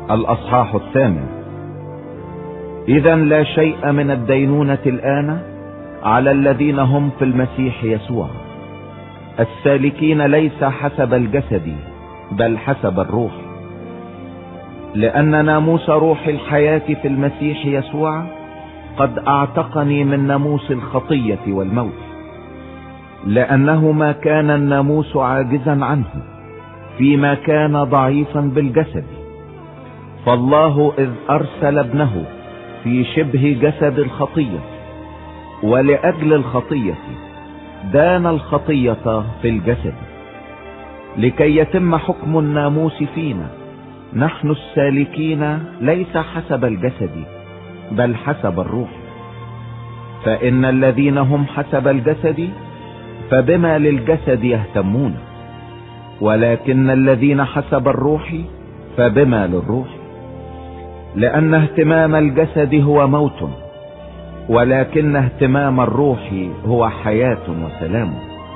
الأصحاح 8. إذا لا شيء من الدينونة الآن على الذين هم في المسيح يسوع، السالكين ليس حسب الجسد بل حسب الروح، لأن ناموس روح الحياة في المسيح يسوع قد اعتقني من ناموس الخطية والموت، لأنه ما كان الناموس عاجزا عنه فيما كان ضعيفا بالجسد، فالله إذ أرسل ابنه في شبه جسد الخطية ولأجل الخطية دان الخطية في الجسد، لكي يتم حكم الناموس فينا نحن السالكين ليس حسب الجسد بل حسب الروح. فإن الذين هم حسب الجسد فبما للجسد يهتمون، ولكن الذين حسب الروح فبما للروح. لأن اهتمام الجسد هو موت، ولكن اهتمام الروح هو حياة وسلام.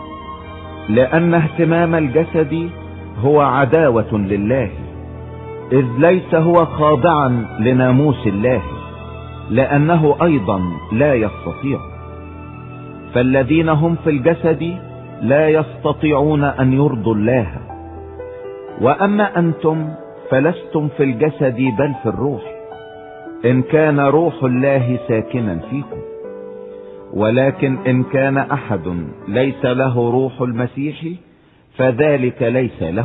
لأن اهتمام الجسد هو عداوة لله، إذ ليس هو خاضعا لناموس الله، لأنه أيضا لا يستطيع. فالذين هم في الجسد لا يستطيعون أن يرضوا الله. وأما أنتم فلستم في الجسد بل في الروح، إن كان روح الله ساكنا فيكم. ولكن إن كان أحد ليس له روح المسيح فذلك ليس له.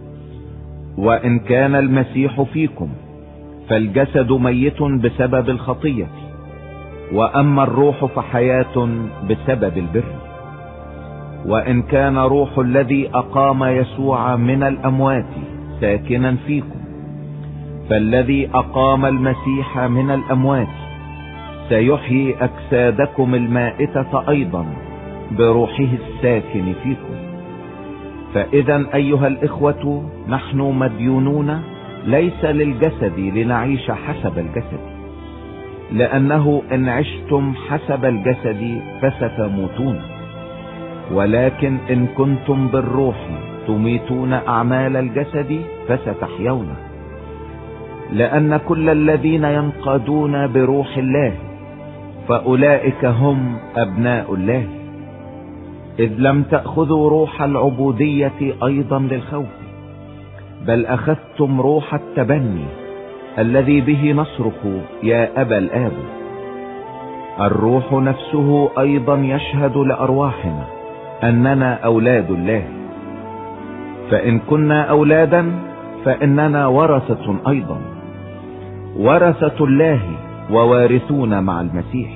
وإن كان المسيح فيكم فالجسد ميت بسبب الخطية، وأما الروح فحياة بسبب البر. وإن كان روح الذي أقام يسوع من الأموات ساكنا فيكم، فالذي أقام المسيح من الأموات سيحيي أجسادكم المائتة أيضا بروحه الساكن فيكم. فإذا أيها الإخوة نحن مديونون ليس للجسد لنعيش حسب الجسد، لأنه إن عشتم حسب الجسد فستموتون، ولكن إن كنتم بالروح تميتون أعمال الجسد فستحيون. لأن كل الذين ينقادون بروح الله فأولئك هم أبناء الله، إذ لم تأخذوا روح العبودية أيضا للخوف، بل أخذتم روح التبني الذي به نصرخ يا أبا الآب. الروح نفسه أيضا يشهد لأرواحنا أننا أولاد الله. فإن كنا أولادا فإننا ورثة أيضا، ورثة الله ووارثون مع المسيح،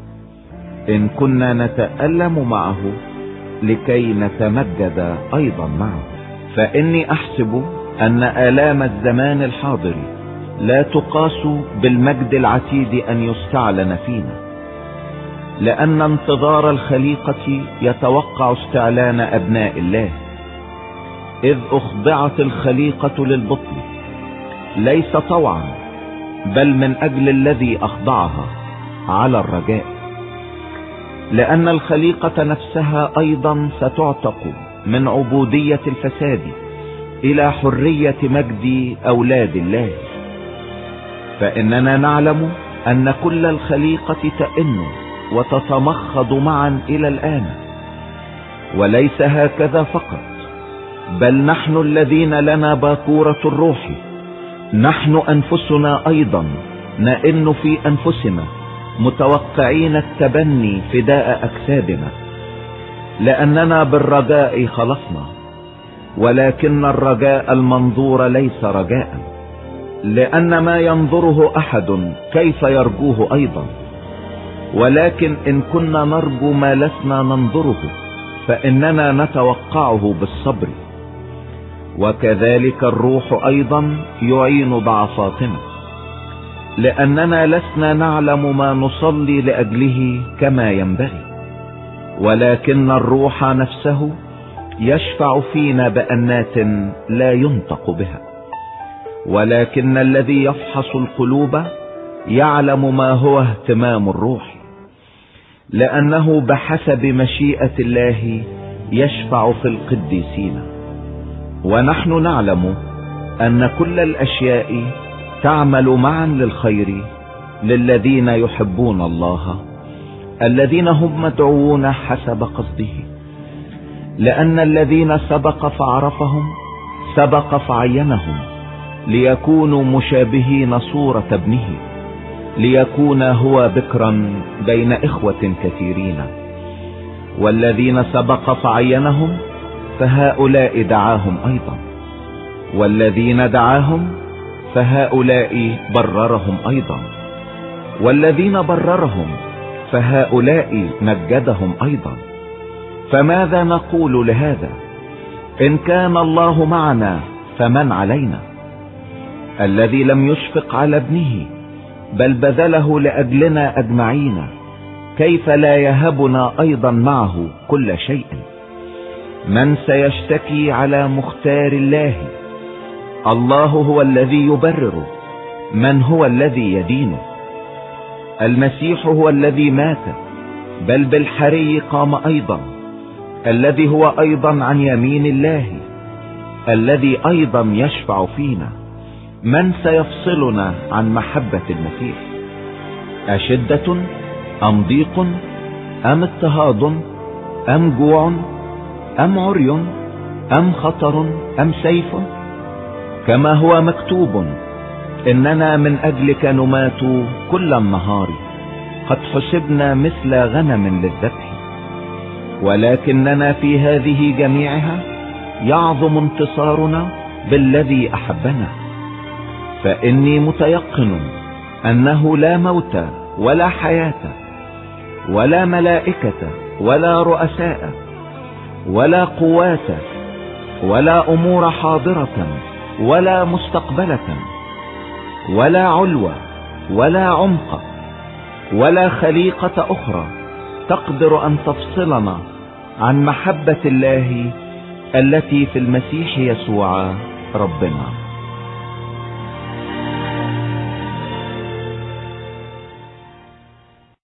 إن كنا نتألم معه لكي نتمجد أيضا معه. فإني أحسب أن آلام الزمان الحاضر لا تقاس بالمجد العتيد أن يستعلن فينا، لأن انتظار الخليقة يتوقع استعلان أبناء الله. إذ أخضعت الخليقة للبطل ليس طوعا بل من أجل الذي أخضعها على الرجاء، لأن الخليقة نفسها أيضا ستعتق من عبودية الفساد إلى حرية مجد أولاد الله. فإننا نعلم أن كل الخليقة تئن وتتمخض معا إلى الآن. وليس هكذا فقط، بل نحن الذين لنا باكورة الروح نحن أنفسنا أيضا نئن في أنفسنا متوقعين التبني فداء أجسادنا، لأننا بالرجاء خلصنا. ولكن الرجاء المنظور ليس رجاء، لأن ما ينظره أحد كيف يرجوه أيضا. ولكن إن كنا نرجو ما لسنا ننظره فإننا نتوقعه بالصبر. وكذلك الروح أيضا يعين ضعفاتنا، لأننا لسنا نعلم ما نصلي لأجله كما ينبغي، ولكن الروح نفسه يشفع فينا بأنات لا ينطق بها. ولكن الذي يفحص القلوب يعلم ما هو اهتمام الروح، لأنه بحسب مشيئة الله يشفع في القديسين. ونحن نعلم أن كل الأشياء تعمل معا للخير للذين يحبون الله، الذين هم مدعوون حسب قصده. لأن الذين سبق فعرفهم سبق فعينهم ليكونوا مشابهين صورة ابنه، ليكون هو بكرا بين إخوة كثيرين. والذين سبق فعينهم فهؤلاء دعاهم أيضا، والذين دعاهم فهؤلاء بررهم أيضا، والذين بررهم فهؤلاء مجدهم أيضا. فماذا نقول لهذا؟ إن كان الله معنا فمن علينا؟ الذي لم يشفق على ابنه بل بذله لأجلنا أجمعين، كيف لا يهبنا أيضا معه كل شيء؟ من سيشتكي على مختار الله؟ الله هو الذي يبرر، من هو الذي يدينه؟ المسيح هو الذي مات، بل بالحري قام أيضا، الذي هو أيضا عن يمين الله، الذي أيضا يشفع فينا. من سيفصلنا عن محبة المسيح؟ أشدة أم ضيق أم اضطهاد أم جوع أم عري أم خطر أم سيف؟ كما هو مكتوب: إننا من أجلك نمات كل النهار، قد حسبنا مثل غنم للذبح. ولكننا في هذه جميعها يعظم انتصارنا بالذي أحبنا. فإني متيقن أنه لا موت ولا حياة ولا ملائكة ولا رؤساء ولا قوات ولا أمور حاضرة ولا مستقبلة ولا علو ولا عمق ولا خليقة أخرى تقدر أن تفصلنا عن محبة الله التي في المسيح يسوع ربنا.